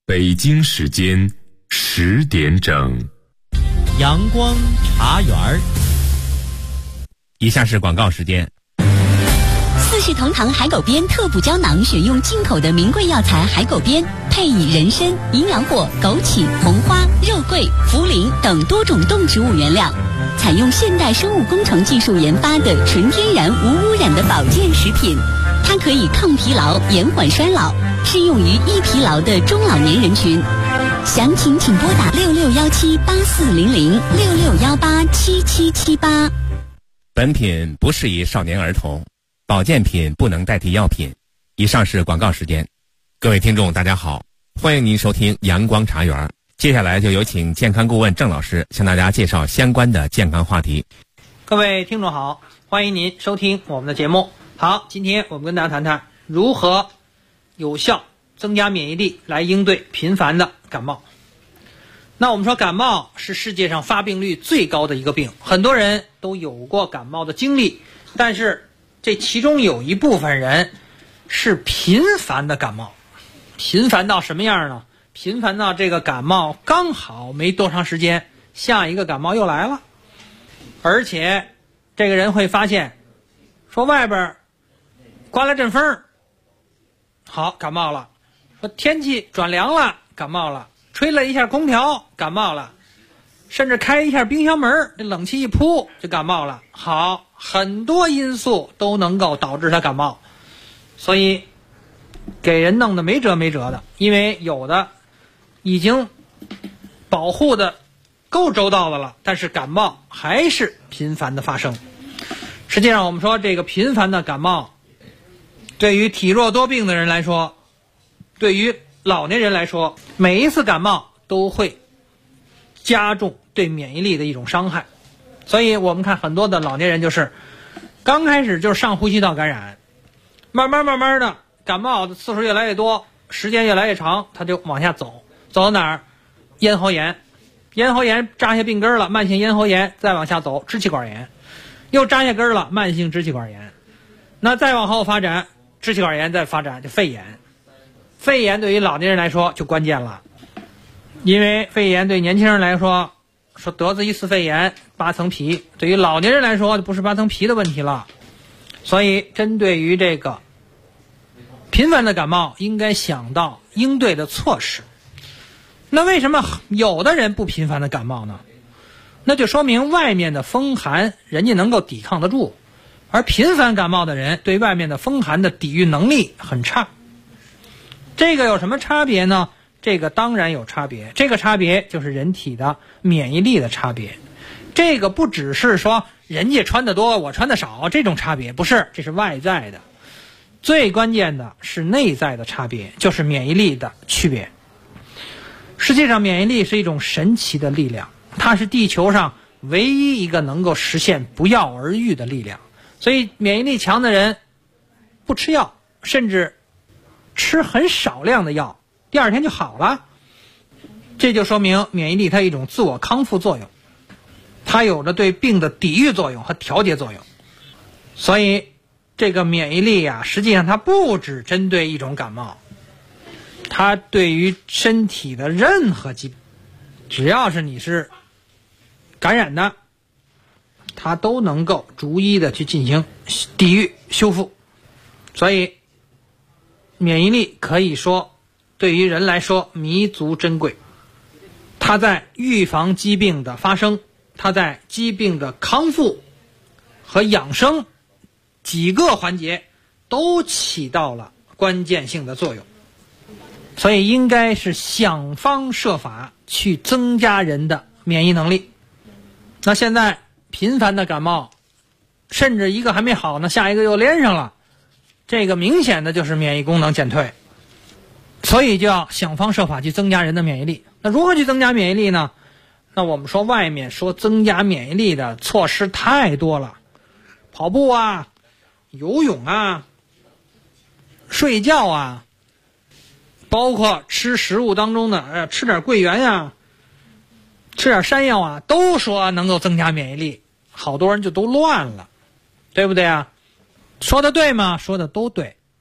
北京时间10点整， 阳光茶园儿。以下是广告时间。 四世同堂海狗鞭特补胶囊，选用进口的名贵药材海狗鞭，配以人参、营养果、枸杞、红花、肉桂、茯苓等多种动植物原料，采用现代生物工程技术研发的纯天然无污染的保健食品。它可以抗疲劳、延缓衰老，适用于易疲劳的中老年人群。详情请拨打6617840066187778。 本品不适宜少年儿童，保健品不能代替药品。以上是广告时间。各位听众大家好，欢迎您收听阳光茶园。接下来就有请健康顾问郑老师向大家介绍相关的健康话题。 各位听众好，欢迎您收听我们的节目。好，今天我们跟大家谈谈如何有效增加免疫力来应对频繁的感冒。那我们说感冒是世界上发病率最高的一个病，很多人都有过感冒的经历，但是这其中有一部分人是频繁的感冒。频繁到什么样呢？频繁到这个感冒刚好没多长时间，下一个感冒又来了，而且这个人会发现说外边刮了阵风，好，感冒了。说天气转凉了，感冒了。吹了一下空调，感冒了。甚至开一下冰箱门，这冷气一扑就感冒了。好，很多因素都能够导致他感冒，所以给人弄得没辙没辙的。因为有的已经保护的够周到的了，但是感冒还是频繁的发生。实际上我们说这个频繁的感冒对于体弱多病的人来说，对于老年人来说，每一次感冒都会加重对免疫力的一种伤害。所以我们看很多的老年人就是刚开始就是上呼吸道感染，慢慢的感冒的次数越来越多，时间越来越长，他就往下走到哪儿？咽喉炎，咽喉炎扎下病根了，慢性咽喉炎，再往下走支气管炎，又扎下根了，慢性支气管炎，那再往后发展支气管炎，再发展就肺炎。肺炎对于老年人来说就关键了，因为肺炎对年轻人来说得罪一次肺炎8层皮，对于老年人来说就不是8层皮的问题了。所以针对于这个频繁的感冒，应该想到应对的措施。那为什么有的人不频繁的感冒呢？那就说明外面的风寒人家能够抵抗得住，而频繁感冒的人对外面的风寒的抵御能力很差。这个有什么差别呢？这个当然有差别，这个差别就是人体的免疫力的差别。这个不只是说人家穿得多我穿得少这种差别，不是，这是外在的。最关键的是内在的差别，就是免疫力的区别。实际上免疫力是一种神奇的力量，它是地球上唯一一个能够实现不药而愈的力量。所以免疫力强的人不吃药，甚至吃很少量的药，第二天就好了。这就说明免疫力它有一种自我康复作用，它有着对病的抵御作用和调节作用。所以这个免疫力啊，实际上它不只针对一种感冒，它对于身体的任何疾病，只要是你是感染的，它都能够逐一的去进行抵御修复。所以免疫力可以说对于人来说弥足珍贵，它在预防疾病的发生，它在疾病的康复和养生几个环节都起到了关键性的作用。所以应该是想方设法去增加人的免疫能力。那现在频繁的感冒，甚至一个还没好呢，下一个又连上了，这个明显的就是免疫功能减退。所以就要想方设法去增加人的免疫力。那如何去增加免疫力呢？那我们说外面说增加免疫力的措施太多了，跑步啊，游泳啊，睡觉啊，包括吃食物当中的吃点桂圆呀，吃点山药啊，都说能够增加免疫力，好多人就都乱了，对不对啊？说的对吗？说的都对。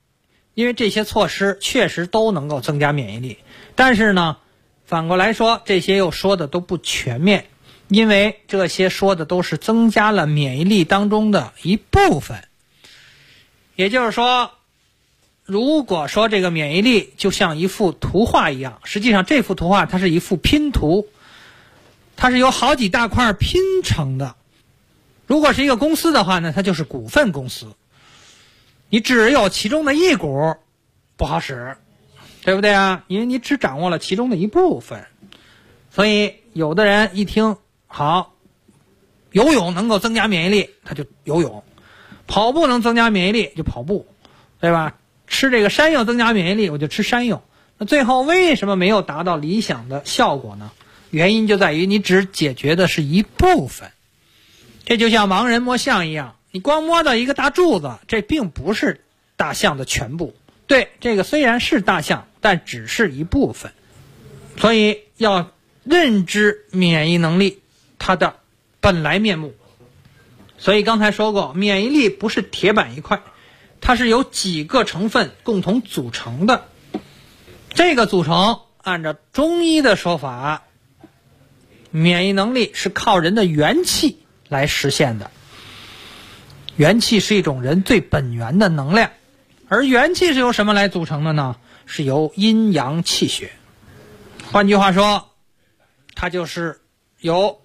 因为这些措施确实都能够增加免疫力，但是呢，反过来说，这些又说的都不全面，因为这些说的都是增加了免疫力当中的一部分。也就是说，如果说这个免疫力就像一幅图画一样，实际上这幅图画它是一幅拼图，它是由好几大块拼成的。如果是一个公司的话呢，它就是股份公司，你只有其中的一股不好使，对不对啊？因为你只掌握了其中的一部分。所以有的人一听好，游泳能够增加免疫力，他就游泳；跑步能增加免疫力就跑步，对吧？吃这个山药增加免疫力，我就吃山药。那最后为什么没有达到理想的效果呢？原因就在于你只解决的是一部分。这就像盲人摸象一样，你光摸到一个大柱子，这并不是大象的全部。对，这个虽然是大象，但只是一部分。所以要认知免疫能力它的本来面目。所以刚才说过，免疫力不是铁板一块，它是由几个成分共同组成的。这个组成按照中医的说法，免疫能力是靠人的元气来实现的。元气是一种人最本源的能量，而元气是由什么来组成的呢？是由阴阳气血。换句话说，它就是由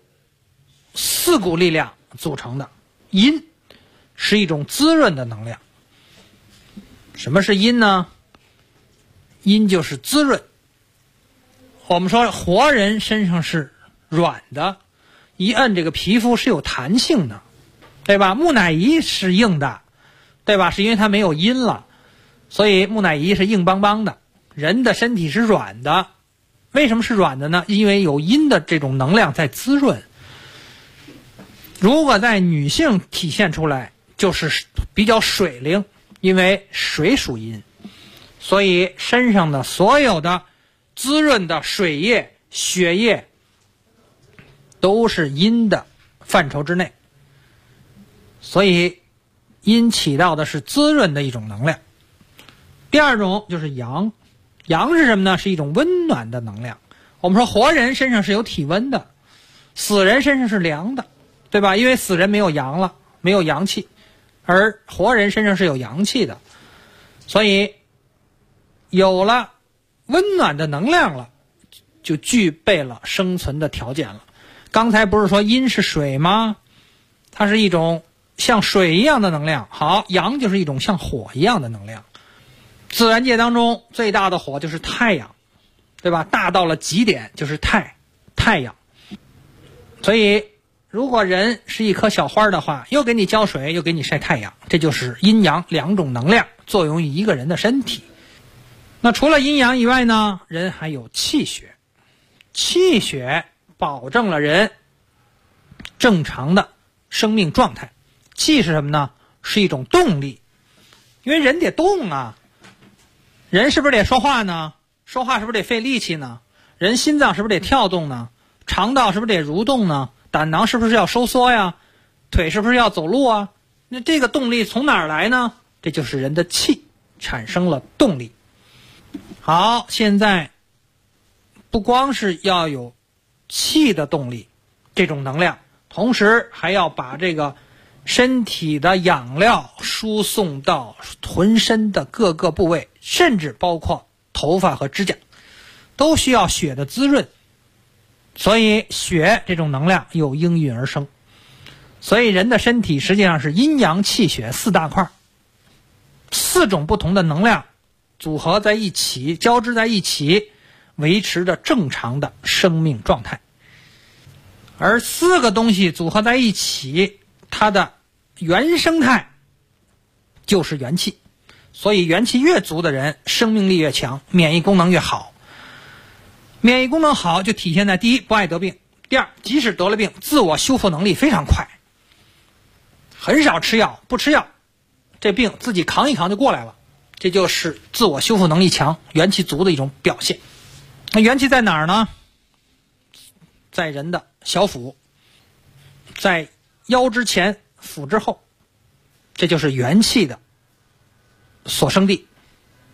4股力量组成的。阴是一种滋润的能量。什么是阴呢？阴就是滋润。我们说活人身上是软的，一摁这个皮肤是有弹性的，对吧？木乃伊是硬的，对吧？是因为它没有阴了，所以木乃伊是硬邦邦的。人的身体是软的，为什么是软的呢？因为有阴的这种能量在滋润。如果在女性体现出来，就是比较水灵，因为水属阴，所以身上的所有的滋润的水液、血液都是阴的范畴之内。所以阴起到的是滋润的一种能量。第二种就是阳。阳是什么呢？是一种温暖的能量。我们说活人身上是有体温的，死人身上是凉的，对吧？因为死人没有阳了，没有阳气，而活人身上是有阳气的，所以有了温暖的能量了，就具备了生存的条件了。刚才不是说阴是水吗？它是一种像水一样的能量。好，阳就是一种像火一样的能量。自然界当中最大的火就是太阳，对吧？大到了极点就是太阳。所以如果人是一棵小花的话，又给你浇水又给你晒太阳，这就是阴阳两种能量作用于一个人的身体。那除了阴阳以外呢，人还有气血。气血保证了人正常的生命状态。气是什么呢？是一种动力。因为人得动啊，人是不是得说话呢？说话是不是得费力气呢？人心脏是不是得跳动呢？肠道是不是得蠕动呢？胆囊是不是要收缩呀？腿是不是要走路啊？那这个动力从哪儿来呢？这就是人的气产生了动力。好，现在不光是要有气的动力，这种能量，同时还要把这个身体的养料输送到浑身的各个部位，甚至包括头发和指甲，都需要血的滋润。所以血这种能量又应运而生。所以人的身体实际上是阴阳气血4大块，4种不同的能量组合在一起，交织在一起，维持着正常的生命状态。而4个东西组合在一起，它的原生态就是元气。所以元气越足的人，生命力越强，免疫功能越好。免疫功能好就体现在第一，不爱得病；第二，即使得了病，自我修复能力非常快，很少吃药，不吃药，这病自己扛一扛就过来了。这就是自我修复能力强、元气足的一种表现。那元气在哪儿呢？在人的小腹，在腰之前，腹之后，这就是元气的所生地。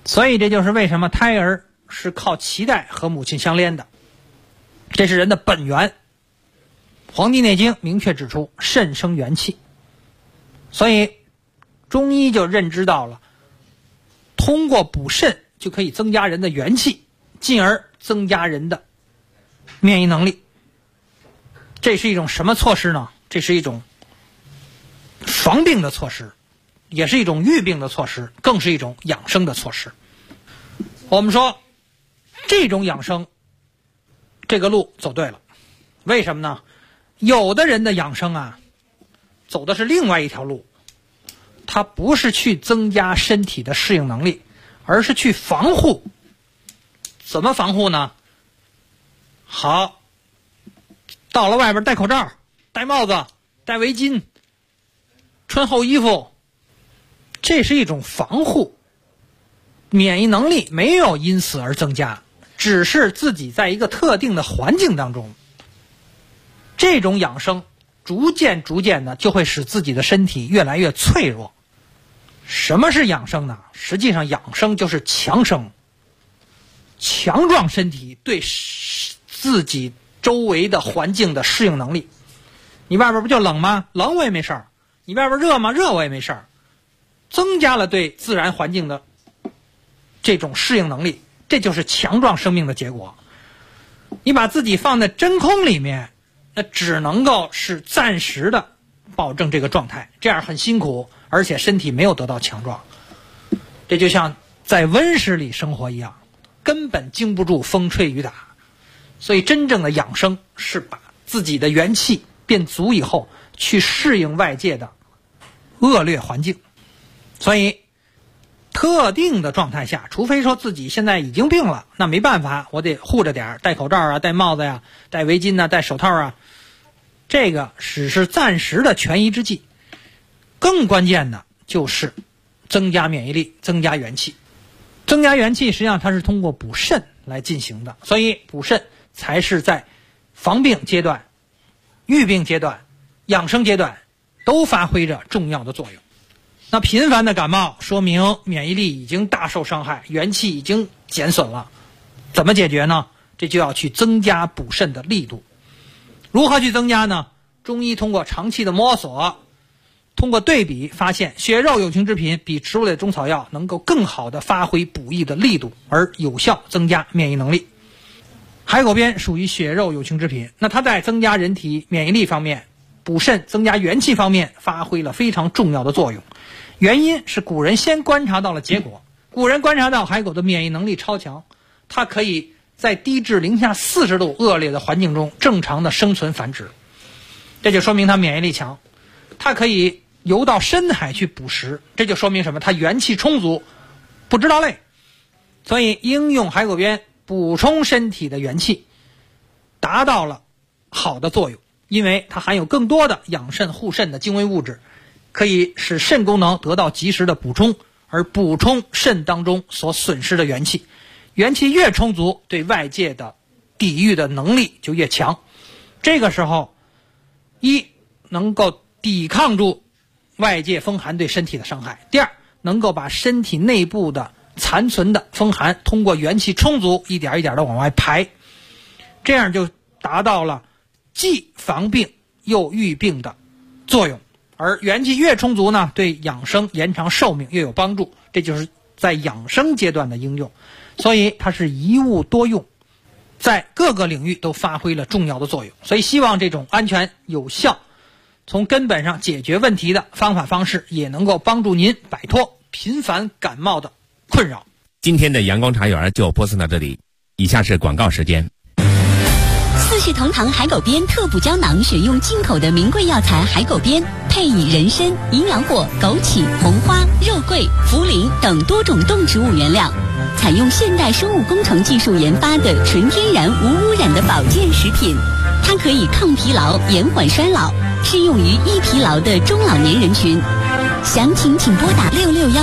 所以这就是为什么胎儿是靠脐带和母亲相连的，这是人的本源。《黄帝内经》明确指出，肾生元气，所以中医就认知到了，通过补肾就可以增加人的元气，进而增加人的免疫能力。这是一种什么措施呢？这是一种防病的措施，也是一种预病的措施，更是一种养生的措施。我们说这种养生这个路走对了，为什么呢？有的人的养生啊走的是另外一条路，他不是去增加身体的适应能力，而是去防护。怎么防护呢？好，到了外边戴口罩、戴帽子、戴围巾、穿厚衣服，这是一种防护。免疫能力没有因此而增加，只是自己在一个特定的环境当中，这种养生逐渐的就会使自己的身体越来越脆弱。什么是养生呢？实际上养生就是强生，强壮身体对自己周围的环境的适应能力。你外边不就冷吗？冷我也没事儿。你外边热吗？热我也没事儿。增加了对自然环境的这种适应能力，这就是强壮生命的结果。你把自己放在真空里面，那只能够是暂时的保证这个状态，这样很辛苦，而且身体没有得到强壮。这就像在温室里生活一样，根本经不住风吹雨打。所以真正的养生是把自己的元气变足以后，去适应外界的恶劣环境。所以特定的状态下，除非说自己现在已经病了，那没办法，我得护着点，戴口罩啊，戴帽子呀，戴围巾啊，戴手套啊，这个只是暂时的权宜之计。更关键的就是增加免疫力，增加元气。增加元气实际上它是通过补肾来进行的，所以补肾才是在防病阶段、预病阶段、养生阶段都发挥着重要的作用。那频繁的感冒说明免疫力已经大受伤害，元气已经减损了，怎么解决呢？这就要去增加补肾的力度。如何去增加呢？中医通过长期的摸索，通过对比发现，血肉有情之品比植物类中草药能够更好的发挥补益的力度，而有效增加免疫能力。海狗鞭属于血肉有情之品，那它在增加人体免疫力方面、补肾增加元气方面发挥了非常重要的作用。原因是古人先观察到了结果，古人观察到海狗的免疫能力超强，它可以在低至零下40度恶劣的环境中正常的生存繁殖，这就说明它免疫力强。它可以游到深海去捕食，这就说明什么？它元气充足，不知道累。所以应用海狗鞭补充身体的元气，达到了好的作用，因为它含有更多的养肾护肾的精微物质，可以使肾功能得到及时的补充，而补充肾当中所损失的元气。元气越充足，对外界的抵御的能力就越强。这个时候，一能够抵抗住外界风寒对身体的伤害；第二，能够把身体内部的残存的风寒通过元气充足一点一点的往外排，这样就达到了既防病又预病的作用。而元气越充足呢，对养生延长寿命越有帮助，这就是在养生阶段的应用。所以它是一物多用，在各个领域都发挥了重要的作用。所以希望这种安全有效从根本上解决问题的方法方式，也能够帮助您摆脱频繁感冒的困扰。 今天的阳光茶园就播送到这里，以下是广告时间。 四世同堂海狗鞭特补胶囊选用进口的名贵药材海狗鞭，配以人参、营养果、枸杞、红花、肉桂、茯苓等多种动植物原料，采用现代生物工程技术研发的纯天然无污染的保健食品。它可以抗疲劳、延缓衰老，适用于易疲劳的中老年人群。详情请拨打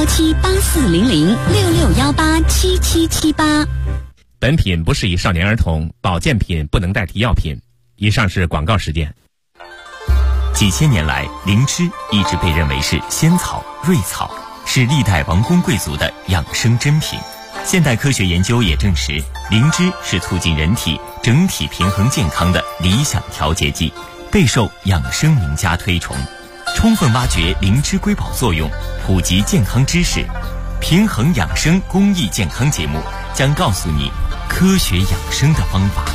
6617840066187778。 本品不适宜少年儿童，保健品不能代替药品。以上是广告时间。 几千年来，灵芝一直被认为是仙草、瑞草， 是历代王公贵族的养生珍品。现代科学研究也证实，灵芝是促进人体整体平衡健康的理想调节剂，备受养生名家推崇。充分挖掘灵芝瑰宝作用，普及健康知识，平衡养生公益健康节目将告诉你科学养生的方法。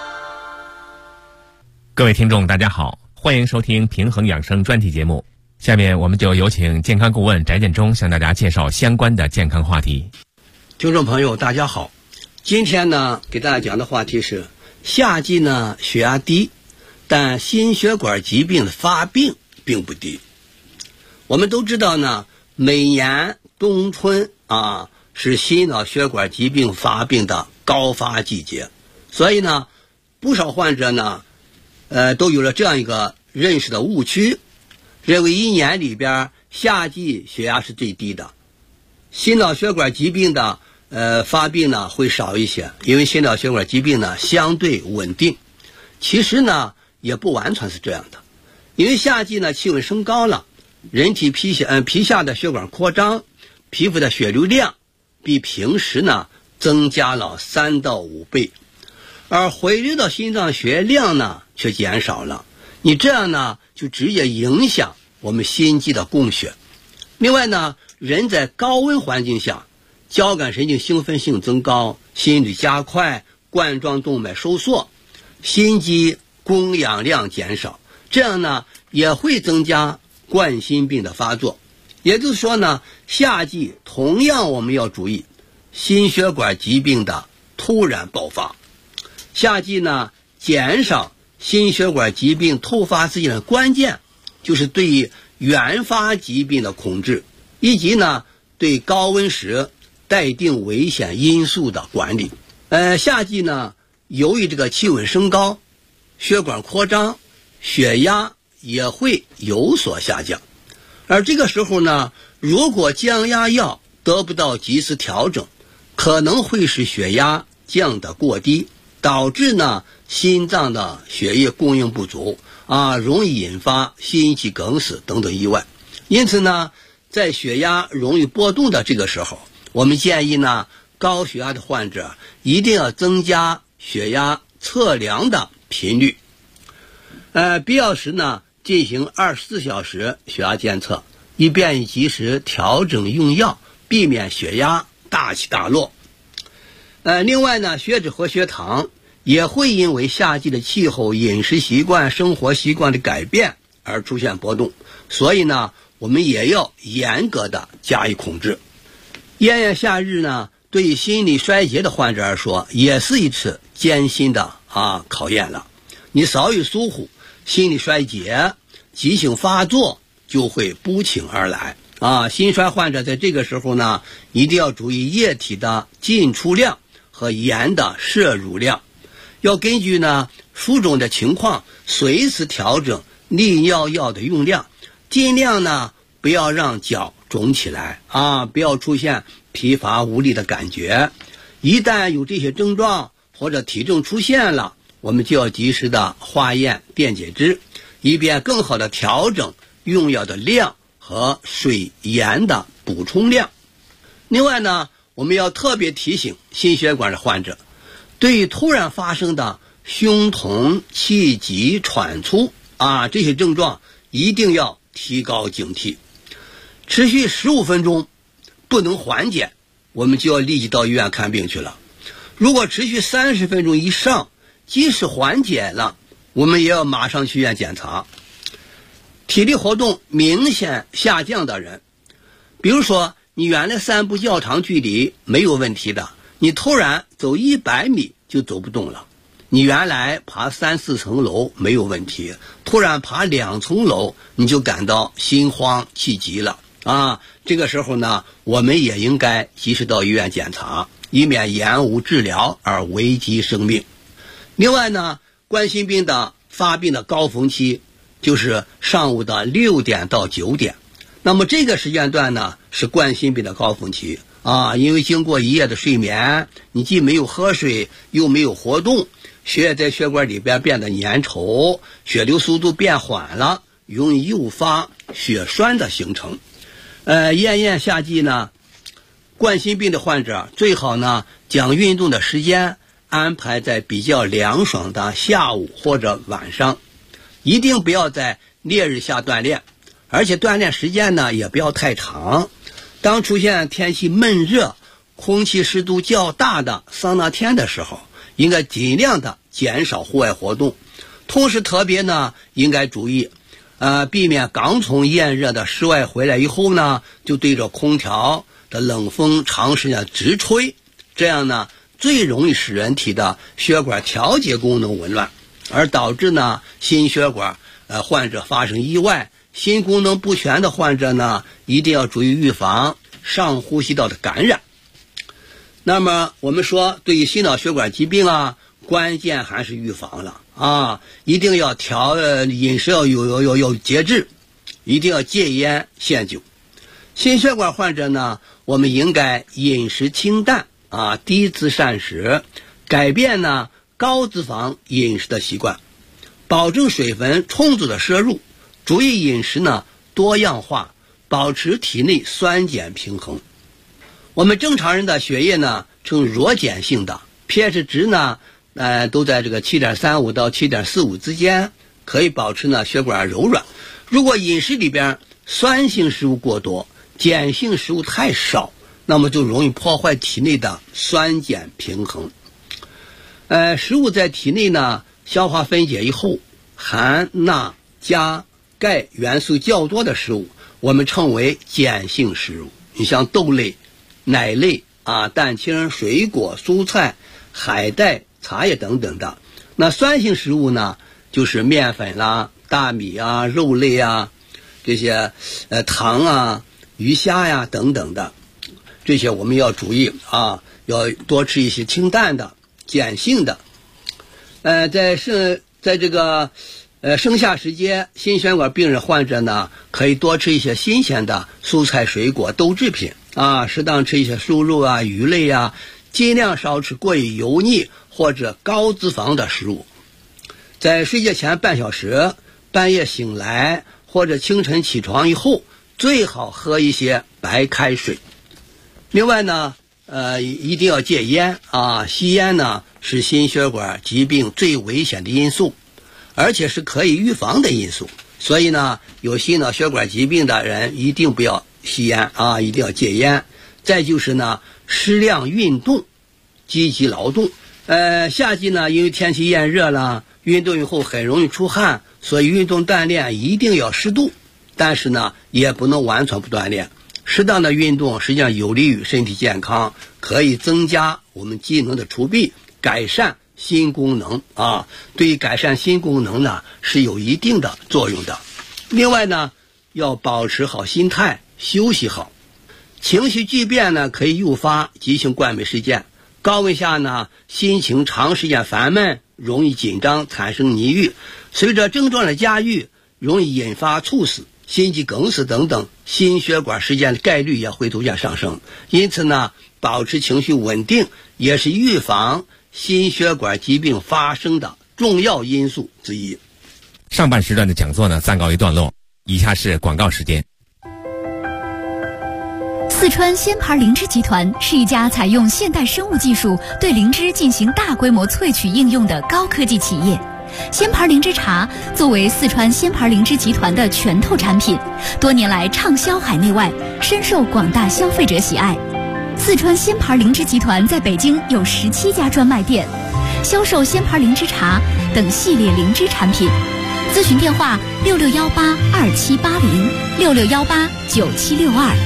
各位听众大家好，欢迎收听平衡养生专题节目。下面我们就有请健康顾问翟建中向大家介绍相关的健康话题。 听众朋友大家好，今天呢给大家讲的话题是夏季呢血压低，但心血管疾病的发病并不低。我们都知道呢，每年冬春是心脑血管疾病发病的高发季节，所以呢不少患者呢都有了这样一个认识的误区，认为一年里边夏季血压是最低的，心脑血管疾病的发病呢会少一些，因为心脑血管疾病呢相对稳定。其实呢也不完全是这样的，因为夏季呢气温升高了，人体皮下的血管扩张，皮肤的血流量比平时呢增加了3到5倍，而回流到心脏血液量呢却减少了，你这样呢就直接影响我们心肌的供血。另外呢，人在高温环境下，交感神经兴奋性增高，心率加快，冠状动脉收缩，心肌供氧量减少，这样呢也会增加冠心病的发作。也就是说呢，夏季同样我们要注意心血管疾病的突然爆发。夏季呢减少心血管疾病突发事件的关键就是对于原发疾病的控制，以及呢对高温时待定危险因素的管理。夏季呢由于这个气温升高，血管扩张，血压也会有所下降，而这个时候呢，如果降压药得不到及时调整，可能会使血压降得过低，导致呢心脏的血液供应不足容易引发心肌梗死等等意外。因此呢，在血压容易波动的这个时候，我们建议呢高血压的患者一定要增加血压测量的频率，必要时呢进行24小时血压监测，以便及时调整用药，避免血压大起大落。另外呢，血脂和血糖也会因为夏季的气候、饮食习惯、生活习惯的改变而出现波动，所以呢我们也要严格的加以控制。炎炎夏日呢，对于心力衰竭的患者来说，也是一次艰辛的考验了。你稍一疏忽，心力衰竭急性发作就会不请而来心衰患者在这个时候呢，一定要注意液体的进出量和盐的摄入量，要根据呢书中的情况随时调整利尿药的用量，尽量呢不要让脚肿起来不要出现疲乏无力的感觉。一旦有这些症状或者体征出现了，我们就要及时的化验电解质，以便更好的调整用药的量和水盐的补充量。另外呢，我们要特别提醒心血管的患者，对于突然发生的胸痛、气急、喘粗这些症状一定要提高警惕。持续15分钟不能缓解，我们就要立即到医院看病去了。如果持续30分钟以上，即使缓解了，我们也要马上去医院检查。体力活动明显下降的人，比如说你原来散步较长距离没有问题的，你突然走100米就走不动了。你原来爬3、4层楼没有问题，突然爬2层楼你就感到心慌气急了这个时候呢，我们也应该及时到医院检查，以免延误治疗而危及生命。另外呢，冠心病的发病的高峰期就是上午的6点到9点，那么这个时间段呢是冠心病的高峰期因为经过一夜的睡眠，你既没有喝水又没有活动，血液在血管里边变得粘稠，血流速度变缓了，容易诱发血栓的形成。 炎夏季呢，冠心病的患者最好呢将运动的时间安排在比较凉爽的下午或者晚上，一定不要在烈日下锻炼，而且锻炼时间呢也不要太长。当出现天气闷热、空气湿度较大的桑拿天的时候，应该尽量的减少户外活动。同时特别呢应该注意避免刚从炎热的室外回来以后呢就对着空调的冷风长时间直吹，这样呢最容易使人体的血管调节功能紊乱，而导致呢心血管患者发生意外。心功能不全的患者呢一定要注意预防上呼吸道的感染。那么我们说对于心脑血管疾病关键还是预防了一定要饮食要有节制，一定要戒烟限酒。心血管患者呢我们应该饮食清淡低脂膳食，改变呢高脂肪饮食的习惯，保证水分充足的摄入，注意饮食呢多样化，保持体内酸碱平衡。我们正常人的血液呢呈弱碱性的 pH 值呢都在这个 7.35 到 7.45 之间，可以保持呢血管柔软。如果饮食里边酸性食物过多，碱性食物太少，那么就容易破坏体内的酸碱平衡。食物在体内呢消化分解以后，含钠、钾、钙元素较多的食物我们称为碱性食物。你像豆类、奶类蛋清、水果、蔬菜、海带、茶叶等等的。那酸性食物呢就是面粉啦、大米肉类这些糖鱼虾等等的，这些我们要注意要多吃一些清淡的碱性的。在这个盛夏时节，心血管病人患者呢可以多吃一些新鲜的蔬菜水果豆制品适当吃一些瘦肉鱼类尽量少吃过于油腻或者高脂肪的食物。在睡觉前半小时，半夜醒来或者清晨起床以后，最好喝一些白开水。另外呢一定要戒烟吸烟呢是心血管疾病最危险的因素，而且是可以预防的因素。所以呢有心脑血管疾病的人一定不要吸烟一定要戒烟。再就是呢适量运动，积极劳动。夏季呢因为天气炎热了，运动以后很容易出汗，所以运动锻炼一定要适度，但是呢也不能完全不锻炼。适当的运动实际上有利于身体健康，可以增加我们机能的储备，改善心功能对于改善心功能呢是有一定的作用的。另外呢要保持好心态，休息好。情绪巨变呢可以诱发急性冠美事件。高温下呢心情长时间烦闷，容易紧张，产生抑郁，随着症状的加剧容易引发猝死、心肌梗死等等心血管事件的概率也会逐渐上升。因此呢保持情绪稳定也是预防心血管疾病发生的重要因素之一。 上半时段的讲座呢暂告一段落，以下是广告时间。 四川仙牌灵芝集团是一家采用现代生物技术对灵芝进行大规模萃取应用的高科技企业。仙牌灵芝茶作为四川仙牌灵芝集团的拳头产品，多年来畅销海内外，深受广大消费者喜爱。四川仙牌灵芝集团在北京有17家专卖店，销售仙牌灵芝茶等系列灵芝产品。咨询电话6618278066189762。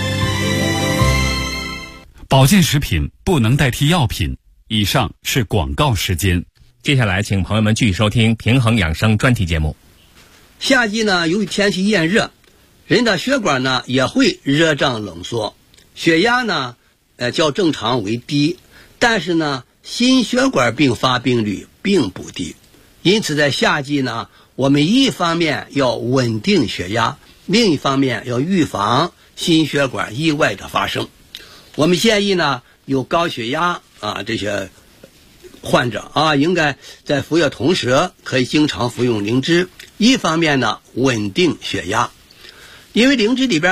保健食品不能代替药品。以上是广告时间。 接下来请朋友们继续收听平衡养生专题节目。 夏季呢由于天气炎热，人的血管呢也会热胀冷缩，血压呢较正常为低，但是呢心血管病发病率并不低。因此在夏季呢我们一方面要稳定血压，另一方面要预防心血管意外的发生。我们建议呢有高血压这些患者应该在服药同时可以经常服用灵芝，一方面呢稳定血压。因为灵芝里边呢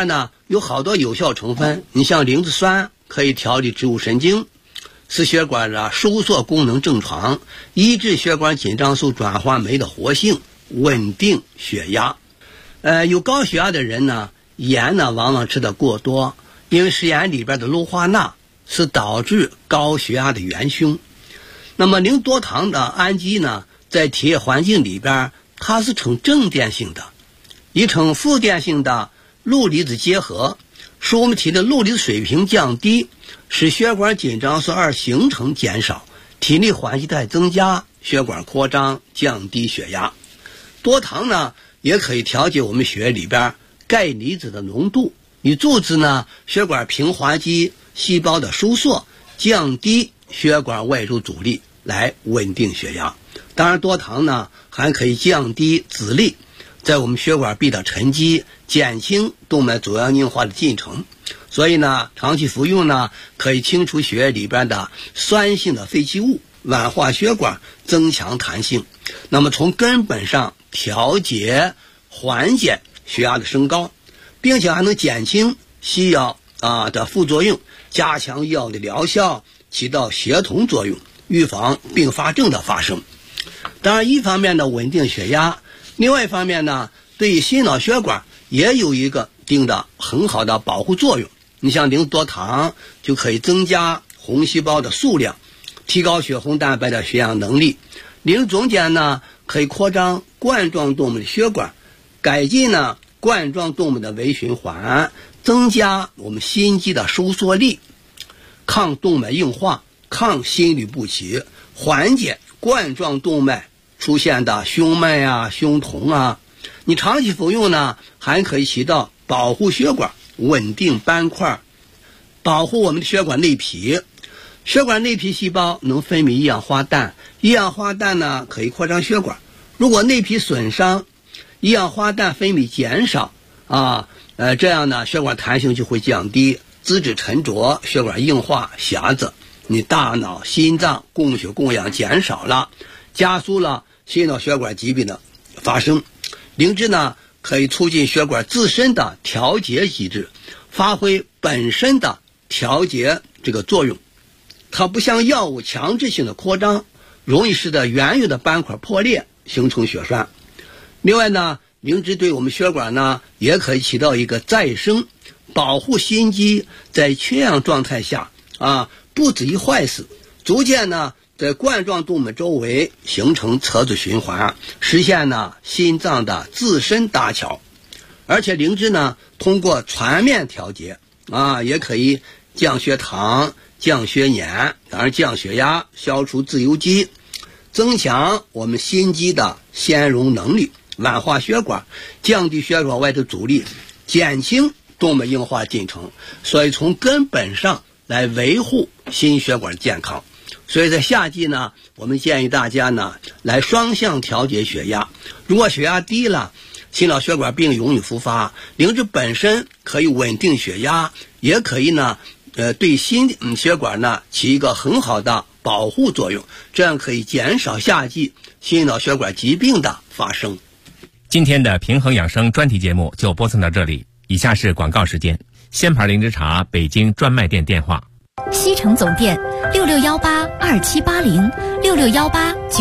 有好多有效成分，你像磷脂酸可以调理植物神经，使血管的收缩功能正常，抑制血管紧张素转化酶的活性，稳定血压。有高血压的人呢，盐呢往往吃得过多，因为食盐里边的氯化钠是导致高血压的元凶。那么零多糖的氨基呢，在体液环境里边，它是呈正电性的，与呈负电性的氯离子结合，使我们体的氯离子水平降低，使血管紧张素2形成减少，体内缓激态增加，血管扩张，降低血压。多糖呢也可以调节我们血液里边钙离子的浓度，以阻止呢血管平滑肌细胞的收缩，降低血管外周阻力，来稳定血压。当然多糖呢还可以降低脂粒在我们血管壁的沉积，减轻动脉粥样硬化的进程。所以呢长期服用呢可以清除血液里边的酸性的废弃物，软化血管，增强弹性。那么从根本上调节缓解血压的升高，并且还能减轻西药的副作用，加强药的疗效，起到协同作用，预防并发症的发生。当然一方面呢稳定血压，另外一方面呢对于心脑血管也有一个定的很好的保护作用。你像零多糖就可以增加红细胞的数量，提高血红蛋白的血氧能力。零中间呢可以扩张冠状动脉的血管，改进呢冠状动脉的微循环，增加我们心肌的收缩力，抗动脉硬化，抗心律不齐，缓解冠状动脉出现的胸闷啊、胸痛啊。你长期服用呢还可以起到保护血管、稳定斑块，保护我们的血管内皮。血管内皮细胞能分泌一氧化氮，一氧化氮呢可以扩张血管。如果内皮损伤，一氧化氮分泌减少这样呢血管弹性就会降低，资质沉着，血管硬化狭窄，你大脑心脏供血供氧减少了，加速了心脑血管疾病的发生。灵芝呢可以促进血管自身的调节机制，发挥本身的调节这个作用。它不像药物强制性的扩张，容易使得原有的斑块破裂，形成血栓。另外呢灵芝对我们血管呢也可以起到一个再生，保护心肌在缺氧状态下不至于坏死，逐渐呢在冠状动脉周围形成侧子循环，实现呢心脏的自身搭桥。而且灵芝呢通过全面调节也可以降血糖、降血粘，当然降血压，消除自由基，增强我们心肌的纤溶能力，软化血管，降低血管外的阻力，减轻动脉硬化进程。所以从根本上来维护心血管健康。所以在夏季呢我们建议大家呢来双向调节血压。如果血压低了，心脑血管病容易复发，灵芝本身可以稳定血压，也可以呢对心血管呢起一个很好的保护作用，这样可以减少夏季心脑血管疾病的发生。 今天的平衡养生专题节目就播送到这里，以下是广告时间。仙牌灵芝茶北京专卖店电话： 西城总店66182780，6618